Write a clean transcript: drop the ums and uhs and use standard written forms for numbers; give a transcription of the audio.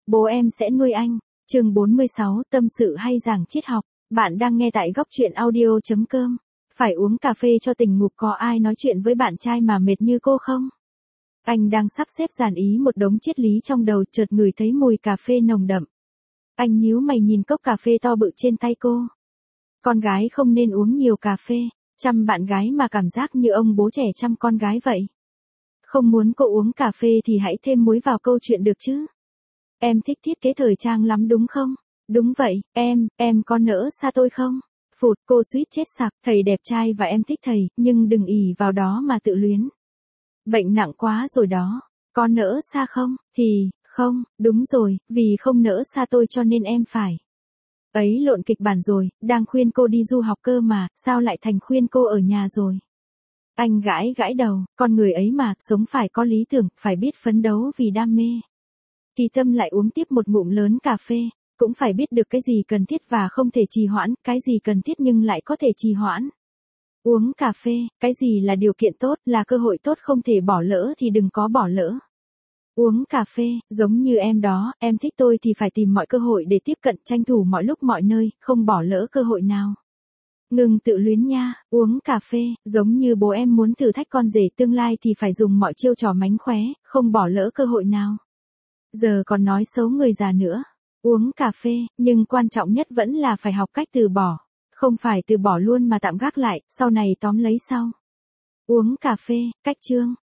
Bố em sẽ nuôi anh. Chương 46, tâm sự hay giảng triết học. Bạn đang nghe tại góc truyện audio.com. Phải uống cà phê cho tỉnh ngủ, có ai nói chuyện với bạn trai mà mệt như cô không? Anh đang sắp xếp dàn ý một đống triết lý trong đầu, chợt ngửi thấy mùi cà phê nồng đậm. Anh nhíu mày nhìn cốc cà phê to bự trên tay cô. Con gái không nên uống nhiều cà phê, chăm bạn gái mà cảm giác như ông bố trẻ chăm con gái vậy. Không muốn cô uống cà phê thì hãy thêm muối vào câu chuyện được chứ. Em thích thiết kế thời trang lắm đúng không? Đúng vậy, em có nỡ xa tôi không? Phụt, cô suýt chết sặc, thầy đẹp trai và em thích thầy, nhưng đừng ỷ vào đó mà tự luyến. Bệnh nặng quá rồi đó, có nỡ xa không? Thì, không, đúng rồi, vì không nỡ xa tôi cho nên em phải. Ấy lộn kịch bản rồi, đang khuyên cô đi du học cơ mà, sao lại thành khuyên cô ở nhà rồi? Anh gãi gãi đầu, con người ấy mà, sống phải có lý tưởng, phải biết phấn đấu vì đam mê. Kỳ Tâm lại uống tiếp một ngụm lớn cà phê, cũng phải biết được cái gì cần thiết và không thể trì hoãn, cái gì cần thiết nhưng lại có thể trì hoãn. Uống cà phê, cái gì là điều kiện tốt, là cơ hội tốt không thể bỏ lỡ thì đừng có bỏ lỡ. Uống cà phê, giống như em đó, em thích tôi thì phải tìm mọi cơ hội để tiếp cận, tranh thủ mọi lúc mọi nơi, không bỏ lỡ cơ hội nào. Ngừng tự luyến nha, uống cà phê, giống như bố em muốn thử thách con rể tương lai thì phải dùng mọi chiêu trò mánh khóe, không bỏ lỡ cơ hội nào. Giờ còn nói xấu người già nữa. Uống cà phê, nhưng quan trọng nhất vẫn là phải học cách từ bỏ. Không phải từ bỏ luôn mà tạm gác lại, sau này tóm lấy sau. Uống cà phê, cách chương.